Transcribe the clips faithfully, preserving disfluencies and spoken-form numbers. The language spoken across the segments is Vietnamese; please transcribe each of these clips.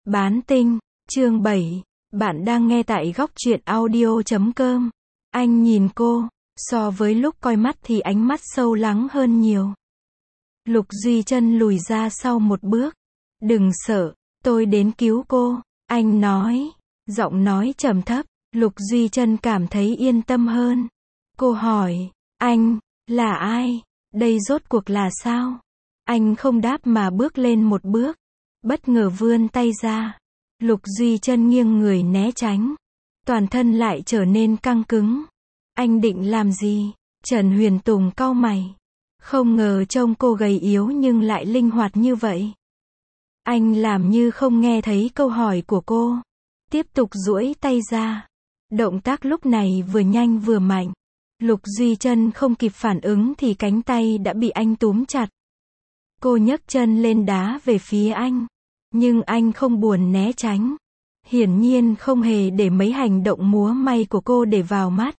Bán tinh, chương bảy. Bạn đang nghe tại góc truyện audio chấm com. Anh nhìn cô, so với lúc coi mắt thì ánh mắt sâu lắng hơn nhiều. Lục Duy Trân lùi ra sau một bước. Đừng sợ, tôi đến cứu cô, anh nói. Giọng nói trầm thấp, Lục Duy Trân cảm thấy yên tâm hơn. Cô hỏi, anh, là ai? Đây rốt cuộc là sao? Anh không đáp mà bước lên một bước. Bất ngờ vươn tay ra. Lục Duy Trân nghiêng người né tránh. Toàn thân lại trở nên căng cứng. Anh định làm gì? Trần Huyền Tùng cau mày. Không ngờ trông cô gầy yếu nhưng lại linh hoạt như vậy. Anh làm như không nghe thấy câu hỏi của cô. Tiếp tục duỗi tay ra. Động tác lúc này vừa nhanh vừa mạnh. Lục Duy Trân không kịp phản ứng thì cánh tay đã bị anh túm chặt. Cô nhấc chân lên đá về phía anh. Nhưng anh không buồn né tránh. Hiển nhiên không hề để mấy hành động múa may của cô để vào mắt.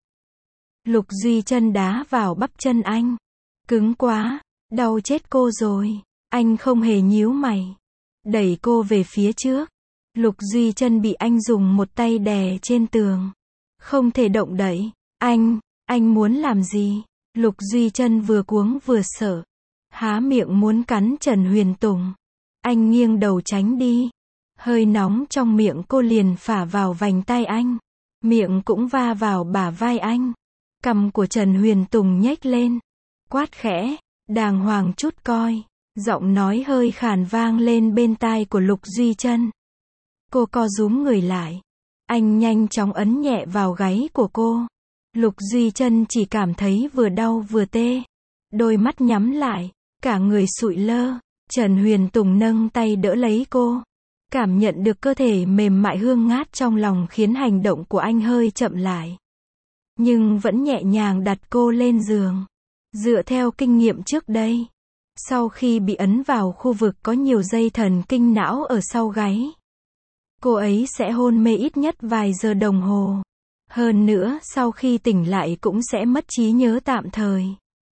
Lục Duy Trân đá vào bắp chân anh. Cứng quá, đau chết cô rồi. Anh không hề nhíu mày. Đẩy cô về phía trước. Lục Duy Trân bị anh dùng một tay đè trên tường. Không thể động đậy. Anh, anh muốn làm gì? Lục Duy Trân vừa cuống vừa sợ. Há miệng muốn cắn Trần Huyền Tùng. Anh nghiêng đầu tránh đi. Hơi nóng trong miệng cô liền phả vào vành tai anh. Miệng cũng va vào bả vai anh. Cằm của Trần Huyền Tùng nhếch lên. Quát khẽ, đàng hoàng chút coi. Giọng nói hơi khàn vang lên bên tai của Lục Duy Trân. Cô co rúm người lại. Anh nhanh chóng ấn nhẹ vào gáy của cô. Lục Duy Trân chỉ cảm thấy vừa đau vừa tê. Đôi mắt nhắm lại, cả người sụi lơ. Trần Huyền Tùng nâng tay đỡ lấy cô. Cảm nhận được cơ thể mềm mại hương ngát trong lòng khiến hành động của anh hơi chậm lại. Nhưng vẫn nhẹ nhàng đặt cô lên giường. Dựa theo kinh nghiệm trước đây, sau khi bị ấn vào khu vực có nhiều dây thần kinh não ở sau gáy, cô ấy sẽ hôn mê ít nhất vài giờ đồng hồ. Hơn nữa sau khi tỉnh lại cũng sẽ mất trí nhớ tạm thời.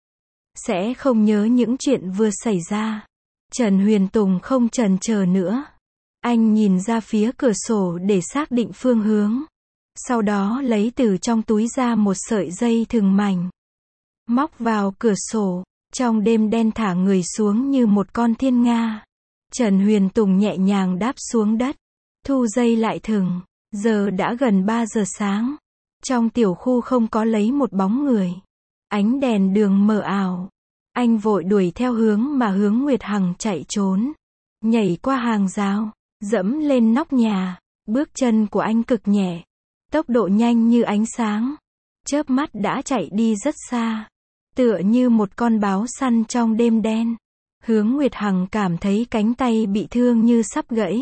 Sẽ không nhớ những chuyện vừa xảy ra. Trần Huyền Tùng không chần chờ nữa. Anh nhìn ra phía cửa sổ để xác định phương hướng. Sau đó lấy từ trong túi ra một sợi dây thừng mảnh. Móc vào cửa sổ. Trong đêm đen thả người xuống như một con thiên nga. Trần Huyền Tùng nhẹ nhàng đáp xuống đất. Thu dây lại thừng. Giờ đã gần ba giờ sáng. Trong tiểu khu không có lấy một bóng người. Ánh đèn đường mờ ảo. Anh vội đuổi theo hướng mà Hướng Nguyệt Hằng chạy trốn. Nhảy qua hàng rào. Dẫm lên nóc nhà. Bước chân của anh cực nhẹ. Tốc độ nhanh như ánh sáng. Chớp mắt đã chạy đi rất xa. Tựa như một con báo săn trong đêm đen. Hướng Nguyệt Hằng cảm thấy cánh tay bị thương như sắp gãy.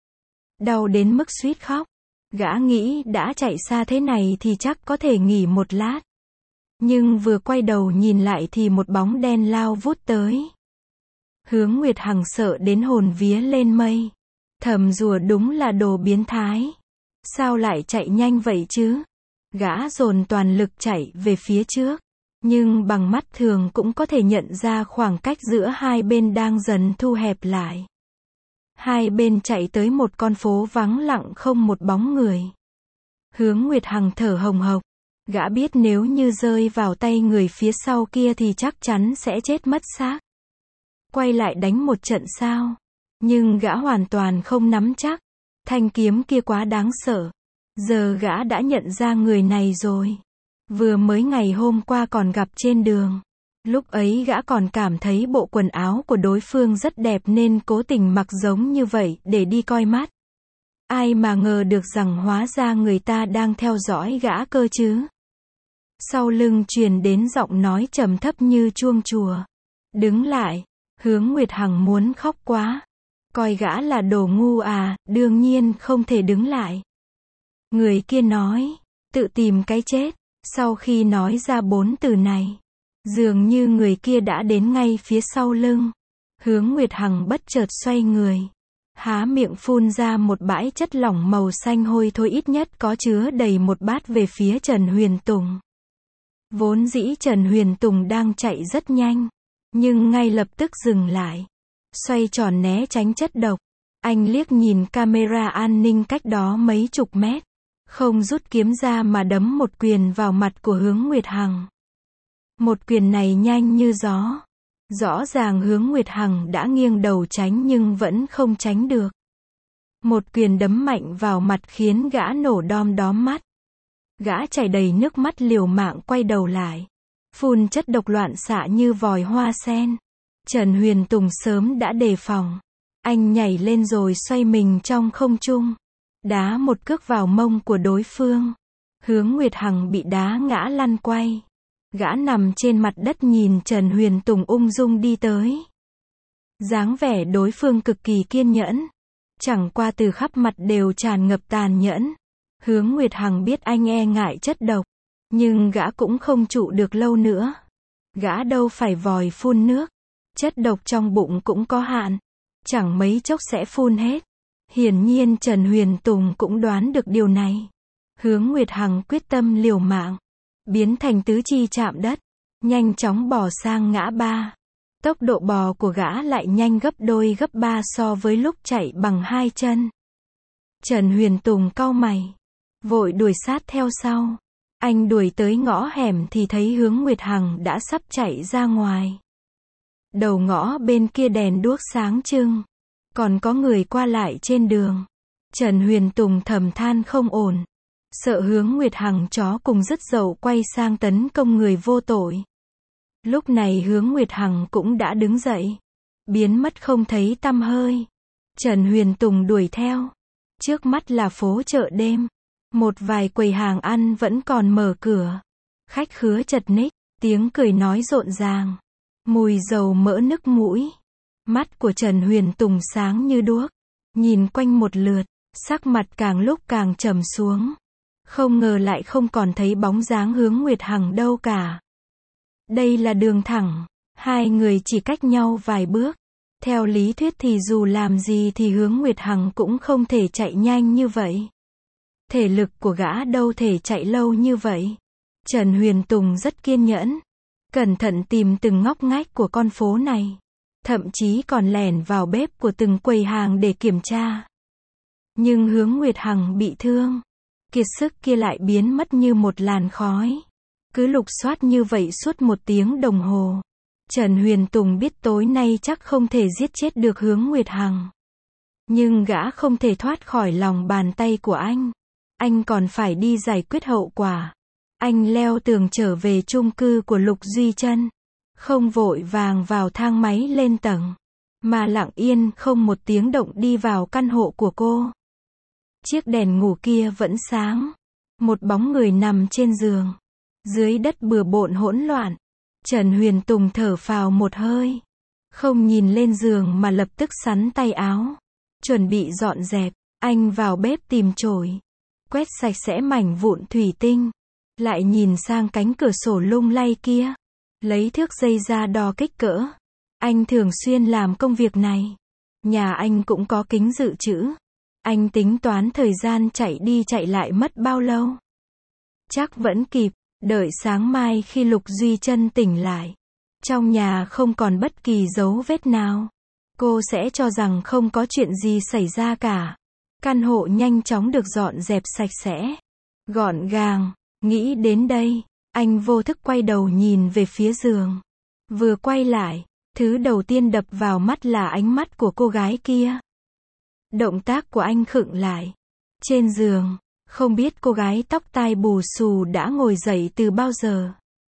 Đau đến mức suýt khóc. Gã nghĩ đã chạy xa thế này thì chắc có thể nghỉ một lát. Nhưng vừa quay đầu nhìn lại thì một bóng đen lao vút tới. Hướng Nguyệt Hằng sợ đến hồn vía lên mây. Thầm rủa đúng là đồ biến thái. Sao lại chạy nhanh vậy chứ? Gã dồn toàn lực chạy về phía trước. Nhưng bằng mắt thường cũng có thể nhận ra khoảng cách giữa hai bên đang dần thu hẹp lại. Hai bên chạy tới một con phố vắng lặng không một bóng người. Hướng Nguyệt Hằng thở hồng hộc. Gã biết nếu như rơi vào tay người phía sau kia thì chắc chắn sẽ chết mất xác. Quay lại đánh một trận sao? Nhưng gã hoàn toàn không nắm chắc. Thanh kiếm kia quá đáng sợ. Giờ gã đã nhận ra người này rồi. Vừa mới ngày hôm qua còn gặp trên đường. Lúc ấy gã còn cảm thấy bộ quần áo của đối phương rất đẹp nên cố tình mặc giống như vậy để đi coi mắt. Ai mà ngờ được rằng hóa ra người ta đang theo dõi gã cơ chứ. Sau lưng truyền đến giọng nói trầm thấp như chuông chùa. Đứng lại. Hướng Nguyệt Hằng muốn khóc quá. Coi gã là đồ ngu à, đương nhiên không thể đứng lại. Người kia nói, tự tìm cái chết. Sau khi nói ra bốn từ này, dường như người kia đã đến ngay phía sau lưng. Hướng Nguyệt Hằng bất chợt xoay người. Há miệng phun ra một bãi chất lỏng màu xanh hôi thối ít nhất có chứa đầy một bát về phía Trần Huyền Tùng. Vốn dĩ Trần Huyền Tùng đang chạy rất nhanh. Nhưng ngay lập tức dừng lại. Xoay tròn né tránh chất độc. Anh liếc nhìn camera an ninh cách đó mấy chục mét. Không rút kiếm ra mà đấm một quyền vào mặt của Hướng Nguyệt Hằng. Một quyền này nhanh như gió. Rõ ràng Hướng Nguyệt Hằng đã nghiêng đầu tránh nhưng vẫn không tránh được. Một quyền đấm mạnh vào mặt khiến gã nổ đom đóm mắt. Gã chảy đầy nước mắt liều mạng quay đầu lại. Phun chất độc loạn xạ như vòi hoa sen. Trần Huyền Tùng sớm đã đề phòng. Anh nhảy lên rồi xoay mình trong không trung. Đá một cước vào mông của đối phương. Hướng Nguyệt Hằng bị đá ngã lăn quay. Gã nằm trên mặt đất nhìn Trần Huyền Tùng ung dung đi tới. Dáng vẻ đối phương cực kỳ kiên nhẫn. Chẳng qua từ khắp mặt đều tràn ngập tàn nhẫn. Hướng Nguyệt Hằng biết anh e ngại chất độc. Nhưng gã cũng không trụ được lâu nữa. Gã đâu phải vòi phun nước. Chất độc trong bụng cũng có hạn. Chẳng mấy chốc sẽ phun hết. Hiển nhiên Trần Huyền Tùng cũng đoán được điều này. Hướng Nguyệt Hằng quyết tâm liều mạng. Biến thành tứ chi chạm đất. Nhanh chóng bò sang ngã ba. Tốc độ bò của gã lại nhanh gấp đôi gấp ba so với lúc chạy bằng hai chân. Trần Huyền Tùng cau mày. Vội đuổi sát theo sau. Anh đuổi tới ngõ hẻm thì thấy Hướng Nguyệt Hằng đã sắp chạy ra ngoài. Đầu ngõ bên kia đèn đuốc sáng trưng. Còn có người qua lại trên đường. Trần Huyền Tùng thầm than không ổn. Sợ Hướng Nguyệt Hằng chó cùng dứt dậu quay sang tấn công người vô tội. Lúc này Hướng Nguyệt Hằng cũng đã đứng dậy. Biến mất không thấy tăm hơi. Trần Huyền Tùng đuổi theo. Trước mắt là phố chợ đêm. Một vài quầy hàng ăn vẫn còn mở cửa. Khách khứa chật ních. Tiếng cười nói rộn ràng. Mùi dầu mỡ nức mũi. Mắt của Trần Huyền Tùng sáng như đuốc. Nhìn quanh một lượt. Sắc mặt càng lúc càng trầm xuống. Không ngờ lại không còn thấy bóng dáng Hướng Nguyệt Hằng đâu cả. Đây là đường thẳng. Hai người chỉ cách nhau vài bước. Theo lý thuyết thì dù làm gì thì Hướng Nguyệt Hằng cũng không thể chạy nhanh như vậy. Thể lực của gã đâu thể chạy lâu như vậy. Trần Huyền Tùng rất kiên nhẫn. Cẩn thận tìm từng ngóc ngách của con phố này. Thậm chí còn lẻn vào bếp của từng quầy hàng để kiểm tra. Nhưng Hướng Nguyệt Hằng bị thương. Kiệt sức kia lại biến mất như một làn khói. Cứ lục soát như vậy suốt một tiếng đồng hồ. Trần Huyền Tùng biết tối nay chắc không thể giết chết được Hướng Nguyệt Hằng. Nhưng gã không thể thoát khỏi lòng bàn tay của anh. Anh còn phải đi giải quyết hậu quả. Anh leo tường trở về chung cư của Lục Duy Trân. Không vội vàng vào thang máy lên tầng. Mà lặng yên không một tiếng động đi vào căn hộ của cô. Chiếc đèn ngủ kia vẫn sáng. Một bóng người nằm trên giường. Dưới đất bừa bộn hỗn loạn. Trần Huyền Tùng thở phào một hơi. Không nhìn lên giường mà lập tức xắn tay áo. Chuẩn bị dọn dẹp. Anh vào bếp tìm chổi. Quét sạch sẽ mảnh vụn thủy tinh. Lại nhìn sang cánh cửa sổ lung lay kia. Lấy thước dây ra đo kích cỡ. Anh thường xuyên làm công việc này. Nhà anh cũng có kính dự trữ. Anh tính toán thời gian chạy đi chạy lại mất bao lâu. Chắc vẫn kịp. Đợi sáng mai khi Lục Duy Trân tỉnh lại. Trong nhà không còn bất kỳ dấu vết nào. Cô sẽ cho rằng không có chuyện gì xảy ra cả. Căn hộ nhanh chóng được dọn dẹp sạch sẽ. Gọn gàng. Nghĩ đến đây. Anh vô thức quay đầu nhìn về phía giường. Vừa quay lại. Thứ đầu tiên đập vào mắt là ánh mắt của cô gái kia. Động tác của anh khựng lại. Trên giường. Không biết cô gái tóc tai bù xù đã ngồi dậy từ bao giờ.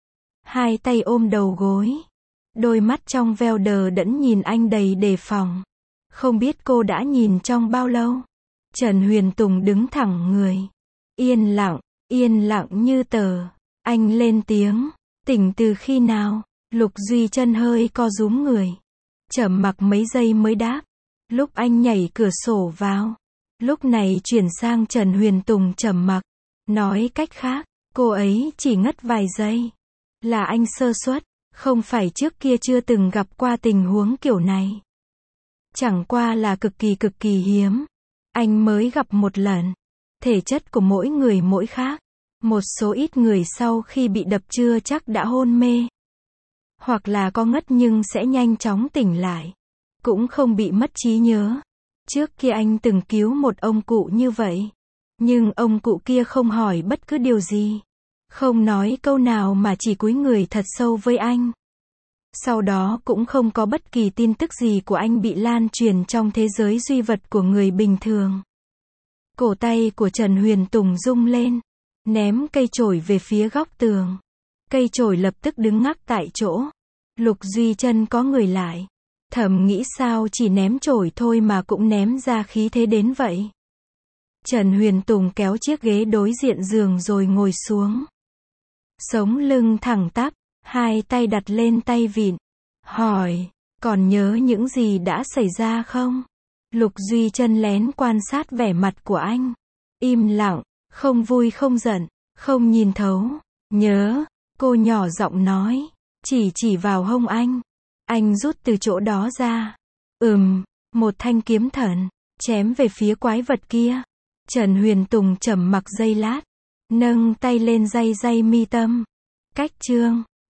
Hai tay ôm đầu gối. Đôi mắt trong veo đờ đẫn nhìn anh đầy đề phòng. Không biết cô đã nhìn trong bao lâu. Trần Huyền Tùng đứng thẳng người. Yên lặng, yên lặng như tờ. Anh lên tiếng. Tỉnh từ khi nào? Lục Duy Trân hơi co rúm người. Chậm mặc mấy giây mới đáp. Lúc anh nhảy cửa sổ vào. Lúc này chuyển sang Trần Huyền Tùng trầm mặc. Nói cách khác, cô ấy chỉ ngất vài giây. Là anh sơ suất, không phải trước kia chưa từng gặp qua tình huống kiểu này. Chẳng qua là cực kỳ cực kỳ hiếm. Anh mới gặp một lần. Thể chất của mỗi người mỗi khác. Một số ít người sau khi bị đập chưa chắc đã hôn mê. Hoặc là có ngất nhưng sẽ nhanh chóng tỉnh lại. Cũng không bị mất trí nhớ. Trước kia anh từng cứu một ông cụ như vậy. Nhưng ông cụ kia không hỏi bất cứ điều gì. Không nói câu nào mà chỉ cúi người thật sâu với anh. Sau đó cũng không có bất kỳ tin tức gì của anh bị lan truyền trong thế giới duy vật của người bình thường. Cổ tay của Trần Huyền Tùng rung lên. Ném cây chổi về phía góc tường. Cây chổi lập tức đứng ngắc tại chỗ. Lục Duy Trân có người lại. Thầm nghĩ sao chỉ ném chổi thôi mà cũng ném ra khí thế đến vậy. Trần Huyền Tùng kéo chiếc ghế đối diện giường rồi ngồi xuống. Sống lưng thẳng tắp, hai tay đặt lên tay vịn. Hỏi, còn nhớ những gì đã xảy ra không? Lục Duy Trân lén quan sát vẻ mặt của anh. Im lặng, không vui không giận, không nhìn thấu. Nhớ, cô nhỏ giọng nói, chỉ chỉ vào hông anh. Anh rút từ chỗ đó ra. Ừm, một thanh kiếm thần, chém về phía quái vật kia. Trần Huyền Tùng trầm mặc giây lát, nâng tay lên day day mi tâm. Cách chương